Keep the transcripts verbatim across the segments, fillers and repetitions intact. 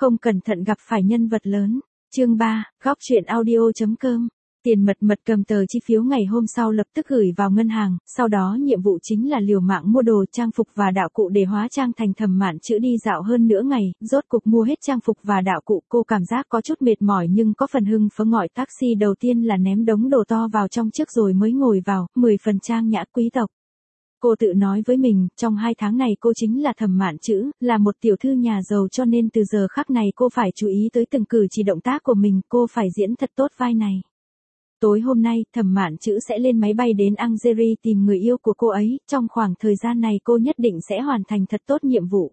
Không cẩn thận gặp phải nhân vật lớn. Chương ba, góc truyện audio.com. Tiền Mật Mật cầm tờ chi phiếu ngày hôm sau lập tức gửi vào ngân hàng, sau đó nhiệm vụ chính là liều mạng mua đồ trang phục và đạo cụ để hóa trang thành Thẩm Mạn Chữ đi dạo hơn nửa ngày, rốt cục mua hết trang phục và đạo cụ. Cô cảm giác có chút mệt mỏi nhưng có phần hưng phấn. Gọi taxi đầu tiên là ném đống đồ to vào trong trước rồi mới ngồi vào, mười phần trang nhã quý tộc. Cô tự nói với mình, trong hai tháng này cô chính là Thẩm Mạn Chữ, là một tiểu thư nhà giàu, cho nên từ giờ khắc này cô phải chú ý tới từng cử chỉ động tác của mình, cô phải diễn thật tốt vai này. Tối hôm nay, Thẩm Mạn Chữ sẽ lên máy bay đến Algeria tìm người yêu của cô ấy, trong khoảng thời gian này cô nhất định sẽ hoàn thành thật tốt nhiệm vụ.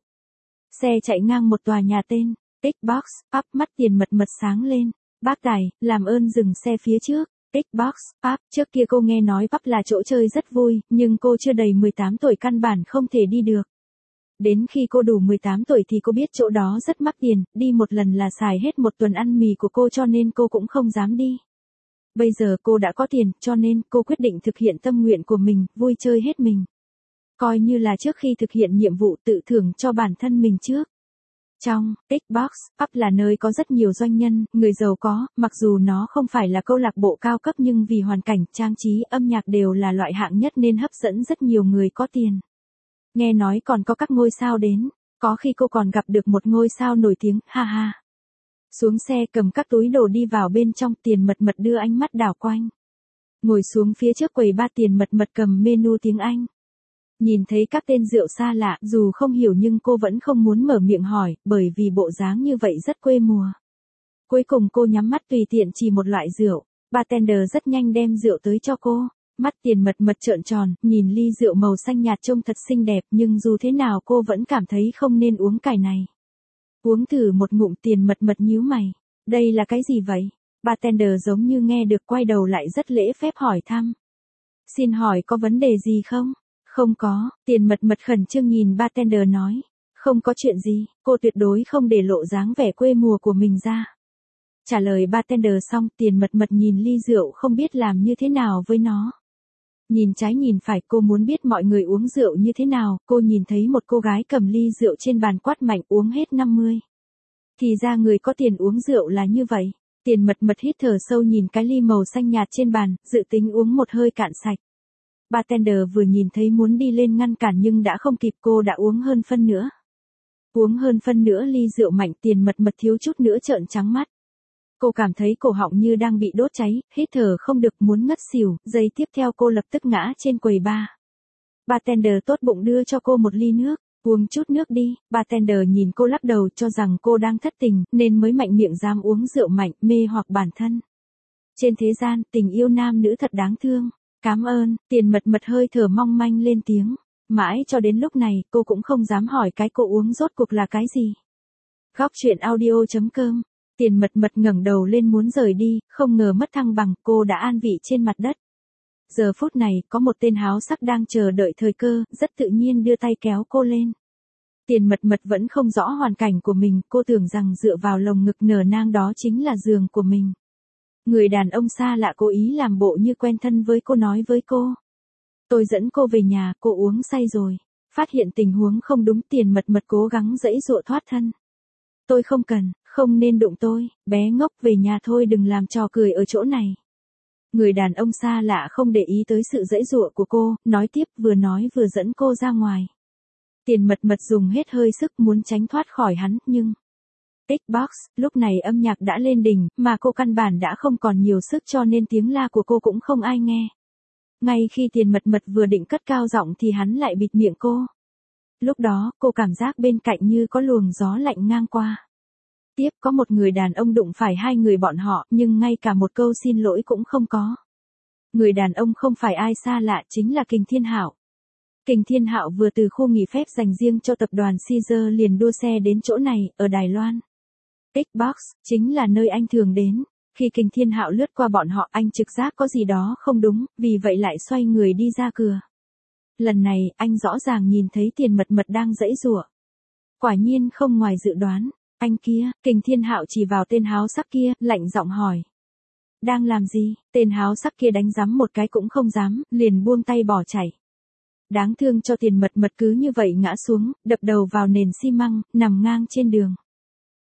Xe chạy ngang một tòa nhà tên Xbox Pub, mắt Tiền Mật Mật sáng lên. Bác tài, làm ơn dừng xe phía trước. Xbox Pub, trước kia cô nghe nói pub là chỗ chơi rất vui, nhưng cô chưa đầy mười tám tuổi căn bản không thể đi được. Đến khi cô đủ mười tám tuổi thì cô biết chỗ đó rất mắc tiền, đi một lần là xài hết một tuần ăn mì của cô, cho nên cô cũng không dám đi. Bây giờ cô đã có tiền, cho nên cô quyết định thực hiện tâm nguyện của mình, vui chơi hết mình. Coi như là trước khi thực hiện nhiệm vụ tự thưởng cho bản thân mình trước. Trong Xbox Pub là nơi có rất nhiều doanh nhân, người giàu có, mặc dù nó không phải là câu lạc bộ cao cấp nhưng vì hoàn cảnh, trang trí, âm nhạc đều là loại hạng nhất nên hấp dẫn rất nhiều người có tiền. Nghe nói còn có các ngôi sao đến, có khi cô còn gặp được một ngôi sao nổi tiếng, ha ha. Xuống xe cầm các túi đồ đi vào bên trong, Tiền Mật Mật đưa ánh mắt đảo quanh. Ngồi xuống phía trước quầy bar, Tiền Mật Mật cầm menu tiếng Anh. Nhìn thấy các tên rượu xa lạ, dù không hiểu nhưng cô vẫn không muốn mở miệng hỏi, bởi vì bộ dáng như vậy rất quê mùa. Cuối cùng cô nhắm mắt tùy tiện chỉ một loại rượu, bartender rất nhanh đem rượu tới cho cô. Mắt Tiền Mật Mật trợn tròn, nhìn ly rượu màu xanh nhạt trông thật xinh đẹp, nhưng dù thế nào cô vẫn cảm thấy không nên uống cái này. Uống thử một ngụm, Tiền Mật Mật nhíu mày. Đây là cái gì vậy? Bartender giống như nghe được, quay đầu lại rất lễ phép hỏi thăm. Xin hỏi có vấn đề gì không? Không có, Tiền Mật Mật khẩn trương nhìn bartender nói. Không có chuyện gì, cô tuyệt đối không để lộ dáng vẻ quê mùa của mình ra. Trả lời bartender xong, Tiền Mật Mật nhìn ly rượu không biết làm như thế nào với nó. Nhìn trái nhìn phải, cô muốn biết mọi người uống rượu như thế nào. Cô nhìn thấy một cô gái cầm ly rượu trên bàn quát mạnh, uống hết năm mươi. Thì ra người có tiền uống rượu là như vậy. Tiền Mật Mật hít thở sâu nhìn cái ly màu xanh nhạt trên bàn, dự tính uống một hơi cạn sạch. Bartender vừa nhìn thấy muốn đi lên ngăn cản nhưng đã không kịp, cô đã uống hơn phân nữa. Uống hơn phân nữa ly rượu mạnh, Tiền Mật Mật thiếu chút nữa trợn trắng mắt. Cô cảm thấy cổ họng như đang bị đốt cháy, hít thở không được, muốn ngất xỉu, giây tiếp theo cô lập tức ngã trên quầy bar. Bartender tốt bụng đưa cho cô một ly nước, uống chút nước đi. Bartender nhìn cô lắc đầu cho rằng cô đang thất tình, nên mới mạnh miệng dám uống rượu mạnh, mê hoặc bản thân. Trên thế gian, tình yêu nam nữ thật đáng thương. Cảm ơn, Tiền Mật Mật hơi thở mong manh lên tiếng. Mãi cho đến lúc này, cô cũng không dám hỏi cái cô uống rốt cuộc là cái gì. Góc truyện audio.com. Tiền Mật Mật ngẩng đầu lên muốn rời đi, không ngờ mất thăng bằng, cô đã an vị trên mặt đất. Giờ phút này, có một tên háo sắc đang chờ đợi thời cơ, rất tự nhiên đưa tay kéo cô lên. Tiền Mật Mật vẫn không rõ hoàn cảnh của mình, cô tưởng rằng dựa vào lồng ngực nở nang đó chính là giường của mình. Người đàn ông xa lạ cố ý làm bộ như quen thân với cô, nói với cô. Tôi dẫn cô về nhà, cô uống say rồi. Phát hiện tình huống không đúng, Tiền Mật Mật cố gắng giãy giụa thoát thân. Tôi không cần, không nên đụng tôi, bé ngốc, về nhà thôi, đừng làm trò cười ở chỗ này. Người đàn ông xa lạ không để ý tới sự giãy giụa của cô, nói tiếp, vừa nói vừa dẫn cô ra ngoài. Tiền Mật Mật dùng hết hơi sức muốn tránh thoát khỏi hắn, nhưng... Xbox, lúc này âm nhạc đã lên đỉnh, mà cô căn bản đã không còn nhiều sức, cho nên tiếng la của cô cũng không ai nghe. Ngay khi Tiền Mật Mật vừa định cất cao giọng thì hắn lại bịt miệng cô. Lúc đó, cô cảm giác bên cạnh như có luồng gió lạnh ngang qua. Tiếp có một người đàn ông đụng phải hai người bọn họ, nhưng ngay cả một câu xin lỗi cũng không có. Người đàn ông không phải ai xa lạ, chính là Kình Thiên Hạo. Kình Thiên Hạo vừa từ khu nghỉ phép dành riêng cho tập đoàn Caesar liền đua xe đến chỗ này, ở Đài Loan. Xbox, chính là nơi anh thường đến. Khi Kình Thiên Hạo lướt qua bọn họ, anh trực giác có gì đó không đúng, vì vậy lại xoay người đi ra cửa. Lần này, anh rõ ràng nhìn thấy Tiền Mật Mật đang giãy giụa. Quả nhiên không ngoài dự đoán. Anh kia, Kình Thiên Hạo chỉ vào tên háo sắc kia, lạnh giọng hỏi. Đang làm gì? Tên háo sắc kia đánh rắm một cái cũng không dám, liền buông tay bỏ chạy. Đáng thương cho Tiền Mật Mật cứ như vậy ngã xuống, đập đầu vào nền xi măng, nằm ngang trên đường.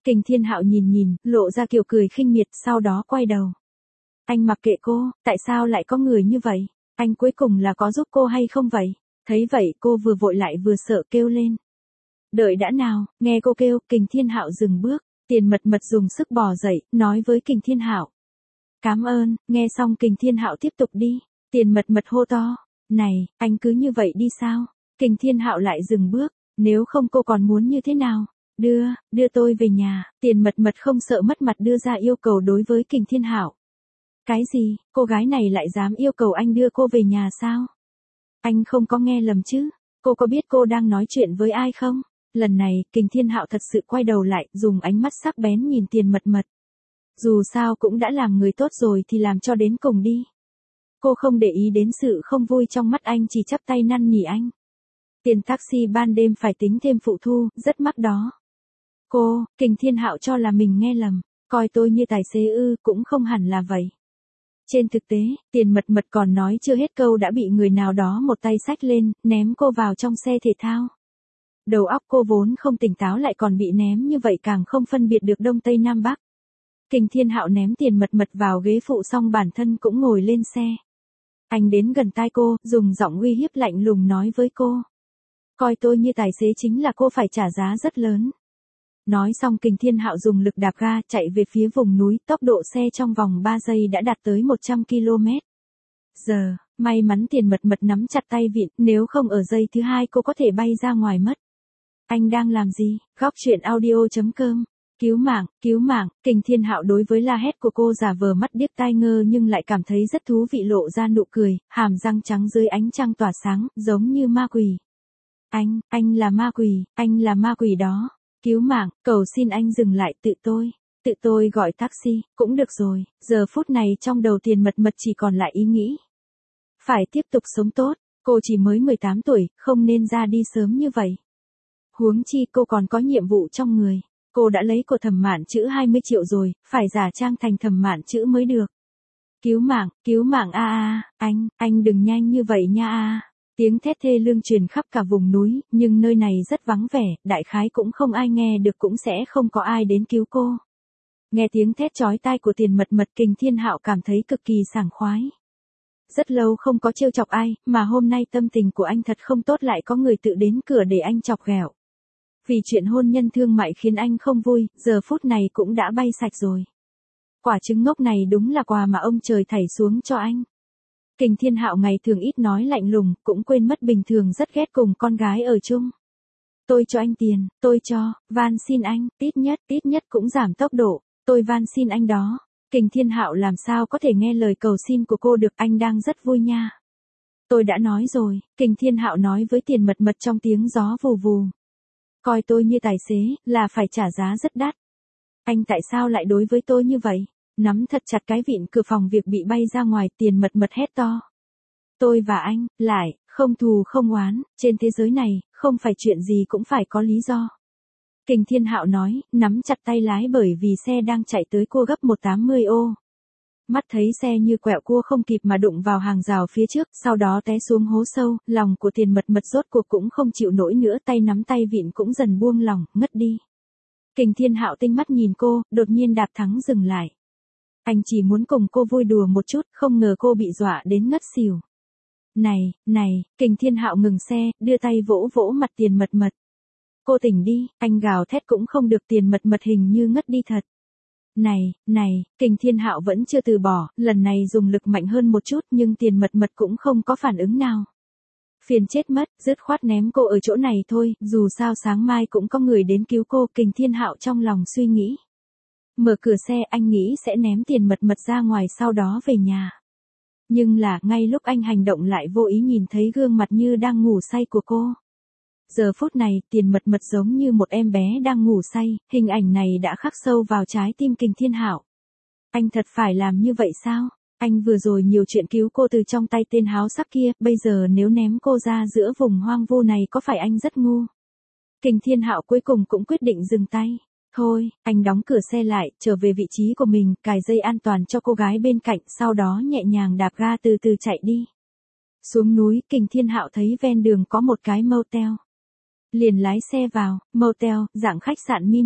Kình Thiên Hạo nhìn nhìn, lộ ra kiểu cười khinh miệt, sau đó quay đầu. Anh mặc kệ cô, tại sao lại có người như vậy? Anh cuối cùng là có giúp cô hay không vậy? Thấy vậy cô vừa vội lại vừa sợ kêu lên. Đợi đã nào, nghe cô kêu, Kình Thiên Hạo dừng bước, Tiền Mật Mật dùng sức bò dậy, nói với Kình Thiên Hạo. Cảm ơn, nghe xong Kình Thiên Hạo tiếp tục đi, Tiền Mật Mật hô to. Này, anh cứ như vậy đi sao? Kình Thiên Hạo lại dừng bước, nếu không cô còn muốn như thế nào? Đưa, đưa tôi về nhà, Tiền Mật Mật không sợ mất mặt đưa ra yêu cầu đối với Kình Thiên Hạo. Cái gì, cô gái này lại dám yêu cầu anh đưa cô về nhà sao? Anh không có nghe lầm chứ? Cô có biết cô đang nói chuyện với ai không? Lần này, Kình Thiên Hạo thật sự quay đầu lại, dùng ánh mắt sắc bén nhìn Tiền Mật Mật. Dù sao cũng đã làm người tốt rồi thì làm cho đến cùng đi. Cô không để ý đến sự không vui trong mắt anh, chỉ chắp tay năn nỉ anh. Tiền taxi ban đêm phải tính thêm phụ thu, rất mắc đó. Cô, Kình Thiên Hạo cho là mình nghe lầm, coi tôi như tài xế ư, cũng không hẳn là vậy. Trên thực tế, Tiền Mật Mật còn nói chưa hết câu đã bị người nào đó một tay xách lên, ném cô vào trong xe thể thao. Đầu óc cô vốn không tỉnh táo lại còn bị ném như vậy, càng không phân biệt được Đông Tây Nam Bắc. Kình Thiên Hạo ném Tiền Mật Mật vào ghế phụ xong bản thân cũng ngồi lên xe. Anh đến gần tai cô, dùng giọng uy hiếp lạnh lùng nói với cô. Coi tôi như tài xế chính là cô phải trả giá rất lớn. Nói xong Kình Thiên Hạo dùng lực đạp ga chạy về phía vùng núi, tốc độ xe trong vòng ba giây đã đạt tới một trăm ki lô mét. Giờ, may mắn Tiền Mật Mật nắm chặt tay vịn, nếu không ở giây thứ hai cô có thể bay ra ngoài mất. Anh đang làm gì? Góc truyện audio chấm com. Cứu mạng, cứu mạng, Kình Thiên Hạo đối với la hét của cô giả vờ mắt điếc tai ngơ nhưng lại cảm thấy rất thú vị, lộ ra nụ cười, hàm răng trắng dưới ánh trăng tỏa sáng, giống như ma quỷ. Anh, anh là ma quỷ, anh là ma quỷ đó. Cứu mạng, cầu xin anh dừng lại, tự tôi, tự tôi gọi taxi, cũng được rồi, giờ phút này trong đầu Tiền Mật Mật chỉ còn lại ý nghĩ. Phải tiếp tục sống tốt, cô chỉ mới mười tám tuổi, không nên ra đi sớm như vậy. Huống chi cô còn có nhiệm vụ trong người, cô đã lấy của Thẩm Mạn Trữ hai mươi triệu rồi, phải giả trang thành Thẩm Mạn Trữ mới được. Cứu mạng, cứu mạng a a, anh, anh đừng nhanh như vậy nha a. Tiếng thét thê lương truyền khắp cả vùng núi, nhưng nơi này rất vắng vẻ, đại khái cũng không ai nghe được, cũng sẽ không có ai đến cứu cô. Nghe tiếng thét chói tai của Tiền Mật Mật, Kình Thiên Hạo cảm thấy cực kỳ sảng khoái. Rất lâu không có trêu chọc ai, mà hôm nay tâm tình của anh thật không tốt, lại có người tự đến cửa để anh chọc ghẹo. Vì chuyện hôn nhân thương mại khiến anh không vui, giờ phút này cũng đã bay sạch rồi. Quả trứng ngốc này đúng là quà mà ông trời thảy xuống cho anh. Kình Thiên Hạo ngày thường ít nói lạnh lùng, cũng quên mất bình thường rất ghét cùng con gái ở chung. Tôi cho anh tiền, tôi cho, van xin anh, tít nhất, tít nhất cũng giảm tốc độ, tôi van xin anh đó. Kình Thiên Hạo làm sao có thể nghe lời cầu xin của cô được, anh đang rất vui nha. Tôi đã nói rồi, Kình Thiên Hạo nói với Tiền Mật Mật trong tiếng gió vù vù. Coi tôi như tài xế, là phải trả giá rất đắt. Anh tại sao lại đối với tôi như vậy? Nắm thật chặt cái vịn cửa phòng việc bị bay ra ngoài, Tiền Mật Mật hét to. Tôi và anh, lại, không thù không oán, trên thế giới này, không phải chuyện gì cũng phải có lý do. Kình Thiên Hạo nói, nắm chặt tay lái bởi vì xe đang chạy tới cua gấp một trăm tám mươi ô. Mắt thấy xe như quẹo cua không kịp mà đụng vào hàng rào phía trước, sau đó té xuống hố sâu, lòng của Tiền Mật Mật rốt cuộc cũng không chịu nổi nữa, tay nắm tay vịn cũng dần buông lỏng, ngất đi. Kình Thiên Hạo tinh mắt nhìn cô, đột nhiên đạp thắng dừng lại. Anh chỉ muốn cùng cô vui đùa một chút, không ngờ cô bị dọa đến ngất xỉu. Này, này, Kình Thiên Hạo ngừng xe, đưa tay vỗ vỗ mặt Tiền Mật Mật. Cô tỉnh đi, anh gào thét cũng không được, Tiền Mật Mật hình như ngất đi thật. Này, này, Kình Thiên Hạo vẫn chưa từ bỏ, lần này dùng lực mạnh hơn một chút nhưng Tiền Mật Mật cũng không có phản ứng nào. Phiền chết mất, dứt khoát ném cô ở chỗ này thôi, dù sao sáng mai cũng có người đến cứu cô, Kình Thiên Hạo trong lòng suy nghĩ. Mở cửa xe, anh nghĩ sẽ ném Tiền Mật Mật ra ngoài sau đó về nhà. Nhưng là, ngay lúc anh hành động lại vô ý nhìn thấy gương mặt như đang ngủ say của cô. Giờ phút này, Tiền Mật Mật giống như một em bé đang ngủ say, hình ảnh này đã khắc sâu vào trái tim Kình Thiên Hạo. Anh thật phải làm như vậy sao? Anh vừa rồi nhiều chuyện cứu cô từ trong tay tên háo sắc kia, bây giờ nếu ném cô ra giữa vùng hoang vu này có phải anh rất ngu? Kình Thiên Hạo cuối cùng cũng quyết định dừng tay. Thôi, anh đóng cửa xe lại, trở về vị trí của mình, cài dây an toàn cho cô gái bên cạnh, sau đó nhẹ nhàng đạp ga từ từ chạy đi. Xuống núi, Kình Thiên Hạo thấy ven đường có một cái motel. Liền lái xe vào, motel, dạng khách sạn mini.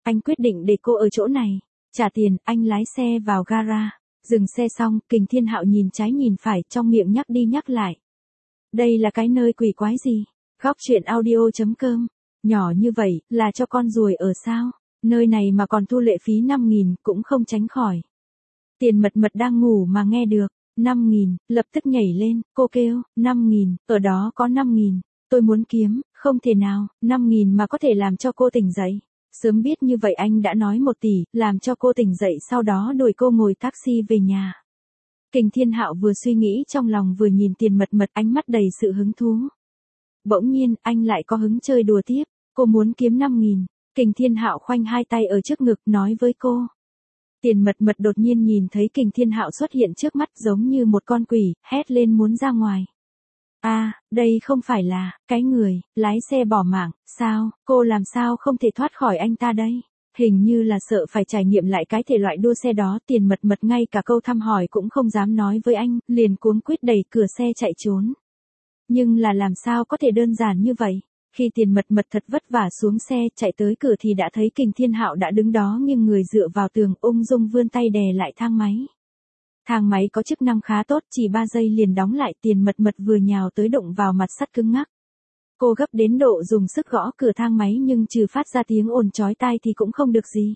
Anh quyết định để cô ở chỗ này. Trả tiền, anh lái xe vào gara. Dừng xe xong, Kình Thiên Hạo nhìn trái nhìn phải, trong miệng nhắc đi nhắc lại. Đây là cái nơi quỷ quái gì? Góc chuyện audio chấm com. Nhỏ như vậy, là cho con ruồi ở sao? Nơi này mà còn thu lệ phí năm nghìn, cũng không tránh khỏi. Tiền Mật Mật đang ngủ mà nghe được. năm nghìn, lập tức nhảy lên, cô kêu, năm nghìn, ở đó có năm nghìn. Tôi muốn kiếm, không thể nào, năm nghìn mà có thể làm cho cô tỉnh dậy. Sớm biết như vậy anh đã nói một tỷ, làm cho cô tỉnh dậy sau đó đuổi cô ngồi taxi về nhà. Kình Thiên Hạo vừa suy nghĩ trong lòng vừa nhìn Tiền Mật Mật, ánh mắt đầy sự hứng thú. Bỗng nhiên, anh lại có hứng chơi đùa tiếp, cô muốn kiếm năm nghìn. Kình Thiên Hạo khoanh hai tay ở trước ngực nói với cô. Tiền Mật Mật đột nhiên nhìn thấy Kình Thiên Hạo xuất hiện trước mắt giống như một con quỷ, hét lên muốn ra ngoài. A, à, đây không phải là, cái người, lái xe bỏ mạng, sao, cô làm sao không thể thoát khỏi anh ta đây? Hình như là sợ phải trải nghiệm lại cái thể loại đua xe đó, Tiền Mật Mật ngay cả câu thăm hỏi cũng không dám nói với anh, liền cuống quýt đẩy cửa xe chạy trốn. Nhưng là làm sao có thể đơn giản như vậy? Khi Tiền Mật Mật thật vất vả xuống xe chạy tới cửa thì đã thấy Kình Thiên Hạo đã đứng đó nghiêng người dựa vào tường, ung dung vươn tay đè lại thang máy. Thang máy có chức năng khá tốt, chỉ ba giây liền đóng lại. Tiền Mật Mật vừa nhào tới đụng vào mặt sắt cứng ngắc. Cô gấp đến độ dùng sức gõ cửa thang máy nhưng trừ phát ra tiếng ồn chói tai thì cũng không được gì.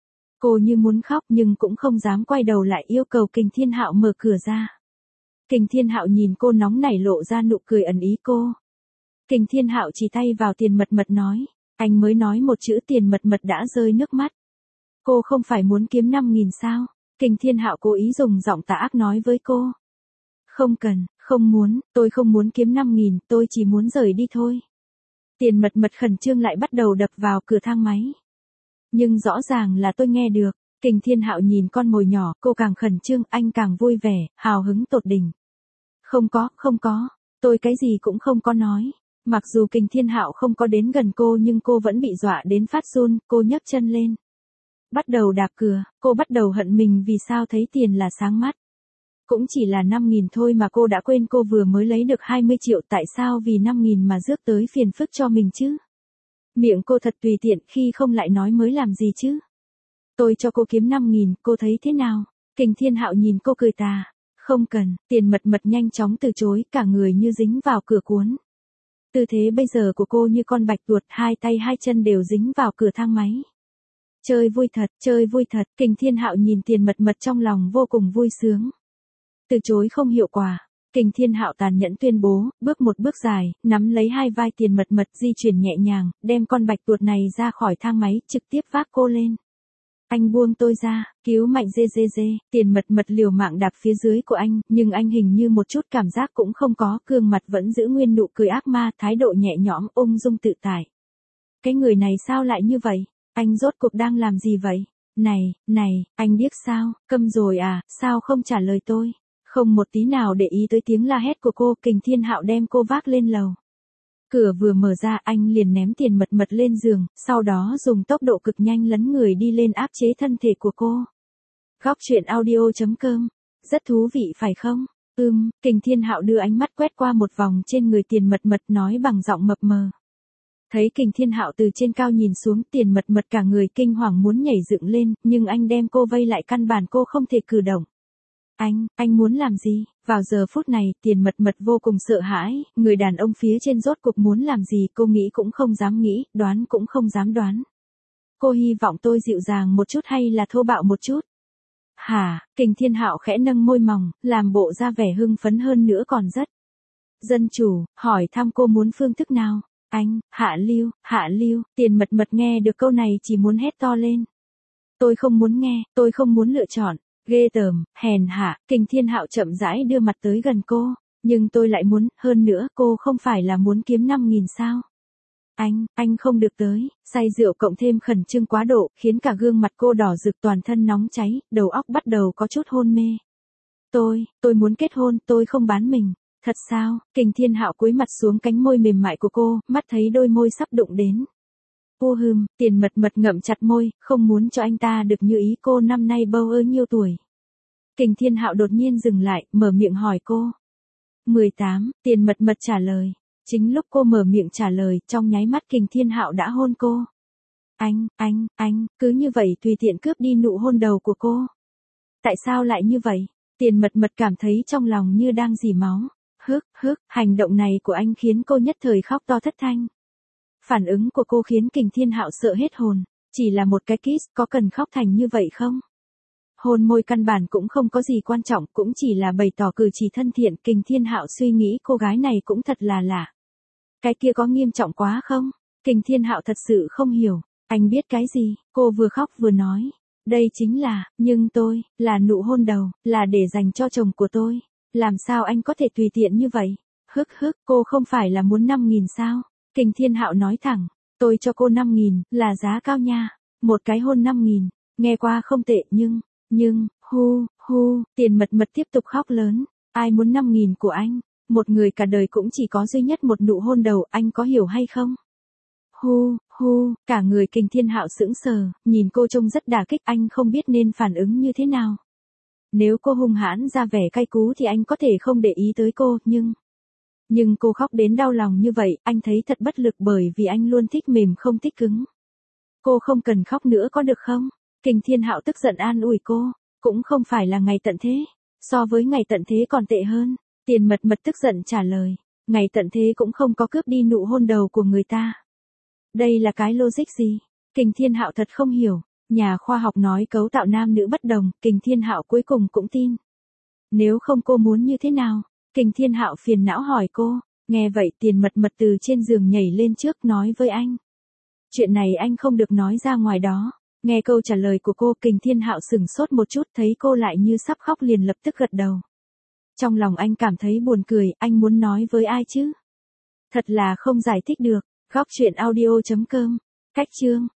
Cô như muốn khóc nhưng cũng không dám quay đầu lại yêu cầu Kình Thiên Hạo mở cửa ra. Kình Thiên Hạo nhìn cô nóng nảy lộ ra nụ cười ẩn ý cô. Kình Thiên Hạo chỉ tay vào Tiền Mật Mật nói, anh mới nói một chữ Tiền Mật Mật đã rơi nước mắt. Cô không phải muốn kiếm năm nghìn sao? Kình Thiên Hạo cố ý dùng giọng tà ác nói với cô. Không cần, không muốn, tôi không muốn kiếm năm nghìn, tôi chỉ muốn rời đi thôi. Tiền Mật Mật khẩn trương lại bắt đầu đập vào cửa thang máy. Nhưng rõ ràng là tôi nghe được. Kình Thiên Hạo nhìn con mồi nhỏ, cô càng khẩn trương, anh càng vui vẻ, hào hứng tột đỉnh. Không có, không có, tôi cái gì cũng không có nói. Mặc dù Kình Thiên Hạo không có đến gần cô nhưng cô vẫn bị dọa đến phát run, cô nhấc chân lên. Bắt đầu đạp cửa, cô bắt đầu hận mình vì sao thấy tiền là sáng mắt. Cũng chỉ là năm nghìn thôi mà cô đã quên cô vừa mới lấy được hai mươi triệu, tại sao vì năm nghìn mà rước tới phiền phức cho mình chứ? Miệng cô thật tùy tiện, khi không lại nói mới làm gì chứ? Tôi cho cô kiếm năm nghìn, cô thấy thế nào? Kình Thiên Hạo nhìn cô cười tà. Không cần, Tiền Mật Mật nhanh chóng từ chối, cả người như dính vào cửa cuốn. Tư thế bây giờ của cô như con bạch tuộc, hai tay hai chân đều dính vào cửa thang máy. Chơi vui thật, chơi vui thật, Kình Thiên Hạo nhìn Tiền Mật Mật trong lòng vô cùng vui sướng. Từ chối không hiệu quả, Kình Thiên Hạo tàn nhẫn tuyên bố, bước một bước dài, nắm lấy hai vai Tiền Mật Mật di chuyển nhẹ nhàng, đem con bạch tuộc này ra khỏi thang máy, trực tiếp vác cô lên. Anh buông tôi ra, cứu mạnh dê dê dê, Tiền Mật Mật liều mạng đạp phía dưới của anh, nhưng anh hình như một chút cảm giác cũng không có, gương mặt vẫn giữ nguyên nụ cười ác ma, thái độ nhẹ nhõm, ung dung tự tại. Cái người này sao lại như vậy? Anh rốt cuộc đang làm gì vậy? Này, này, anh điếc sao? Câm rồi à? Sao không trả lời tôi? Không một tí nào để ý tới tiếng la hét của cô, Kình Thiên Hạo đem cô vác lên lầu. Cửa vừa mở ra anh liền ném Tiền Mật Mật lên giường, sau đó dùng tốc độ cực nhanh lấn người đi lên áp chế thân thể của cô. Góc chuyện audio chấm com. Rất thú vị phải không? Ừm, Kình Thiên Hạo đưa ánh mắt quét qua một vòng trên người Tiền Mật Mật nói bằng giọng mập mờ. Thấy Kình Thiên Hạo từ trên cao nhìn xuống, Tiền Mật Mật cả người kinh hoàng muốn nhảy dựng lên, nhưng anh đem cô vây lại, căn bản cô không thể cử động. Anh, anh muốn làm gì? Vào giờ phút này, Tiền Mật Mật vô cùng sợ hãi, người đàn ông phía trên rốt cuộc muốn làm gì cô nghĩ cũng không dám nghĩ, đoán cũng không dám đoán. Cô hy vọng tôi dịu dàng một chút hay là thô bạo một chút? Hả? Kình Thiên Hạo khẽ nâng môi mỏng, làm bộ ra vẻ hưng phấn hơn nữa còn rất dân chủ, hỏi thăm cô muốn phương thức nào? Anh, Hạ Lưu, Hạ Lưu, Tiền Mật Mật nghe được câu này chỉ muốn hét to lên. Tôi không muốn nghe, tôi không muốn lựa chọn. Ghê tởm, hèn hạ, Kình Thiên Hạo chậm rãi đưa mặt tới gần cô, nhưng tôi lại muốn, hơn nữa, cô không phải là muốn kiếm năm nghìn sao? Anh, anh không được tới, say rượu cộng thêm khẩn trương quá độ, khiến cả gương mặt cô đỏ rực, toàn thân nóng cháy, đầu óc bắt đầu có chút hôn mê. Tôi, tôi muốn kết hôn, tôi không bán mình. Thật sao? Kình Thiên Hạo cúi mặt xuống cánh môi mềm mại của cô, mắt thấy đôi môi sắp đụng đến. Ô hừm, Tiền Mật Mật ngậm chặt môi, không muốn cho anh ta được như ý. Cô năm nay bao ơ nhiêu tuổi? Kình Thiên Hạo đột nhiên dừng lại, mở miệng hỏi cô. mười tám, Tiền Mật Mật trả lời. Chính lúc cô mở miệng trả lời, trong nháy mắt Kình Thiên Hạo đã hôn cô. Anh, anh, anh, cứ như vậy tùy tiện cướp đi nụ hôn đầu của cô. Tại sao lại như vậy? Tiền mật mật cảm thấy trong lòng như đang rỉ máu. Hức, hức, hành động này của anh khiến cô nhất thời khóc to thất thanh. Phản ứng của cô khiến Kình Thiên Hạo sợ hết hồn. Chỉ là một cái kiss có cần khóc thành như vậy không? Hôn môi căn bản cũng không có gì quan trọng, cũng chỉ là bày tỏ cử chỉ thân thiện. Kình Thiên Hạo suy nghĩ cô gái này cũng thật là lạ. Cái kia có nghiêm trọng quá không? Kình Thiên Hạo thật sự không hiểu. Anh biết cái gì? Cô vừa khóc vừa nói. Đây chính là, nhưng tôi, là nụ hôn đầu, là để dành cho chồng của tôi. Làm sao anh có thể tùy tiện như vậy? Hức hức, cô không phải là muốn năm nghìn sao? Kình Thiên Hạo nói thẳng, tôi cho cô năm nghìn, là giá cao nha. Một cái hôn năm nghìn, nghe qua không tệ nhưng, nhưng, hu, hu, Tiền mật mật tiếp tục khóc lớn. Ai muốn năm nghìn của anh? Một người cả đời cũng chỉ có duy nhất một nụ hôn đầu, anh có hiểu hay không? Hu, hu, cả người Kình Thiên Hạo sững sờ, nhìn cô trông rất đả kích, anh không biết nên phản ứng như thế nào. Nếu cô hung hãn ra vẻ cay cú thì anh có thể không để ý tới cô, nhưng... Nhưng cô khóc đến đau lòng như vậy, anh thấy thật bất lực bởi vì anh luôn thích mềm không thích cứng. Cô không cần khóc nữa có được không? Kình Thiên Hạo tức giận an ủi cô, cũng không phải là ngày tận thế. So với ngày tận thế còn tệ hơn. Tiền mật mật tức giận trả lời, ngày tận thế cũng không có cướp đi nụ hôn đầu của người ta. Đây là cái logic gì? Kình Thiên Hạo thật không hiểu. Nhà khoa học nói cấu tạo nam nữ bất đồng, Kình Thiên Hạo cuối cùng cũng tin. Nếu không cô muốn như thế nào? Kình Thiên Hạo phiền não hỏi cô. Nghe vậy Tiền mật mật từ trên giường nhảy lên trước nói với anh. Chuyện này anh không được nói ra ngoài đó. Nghe câu trả lời của cô, Kình Thiên Hạo sửng sốt một chút, thấy cô lại như sắp khóc liền lập tức gật đầu. Trong lòng anh cảm thấy buồn cười, anh muốn nói với ai chứ? Thật là không giải thích được. Góc truyện audio chấm com. Cách chương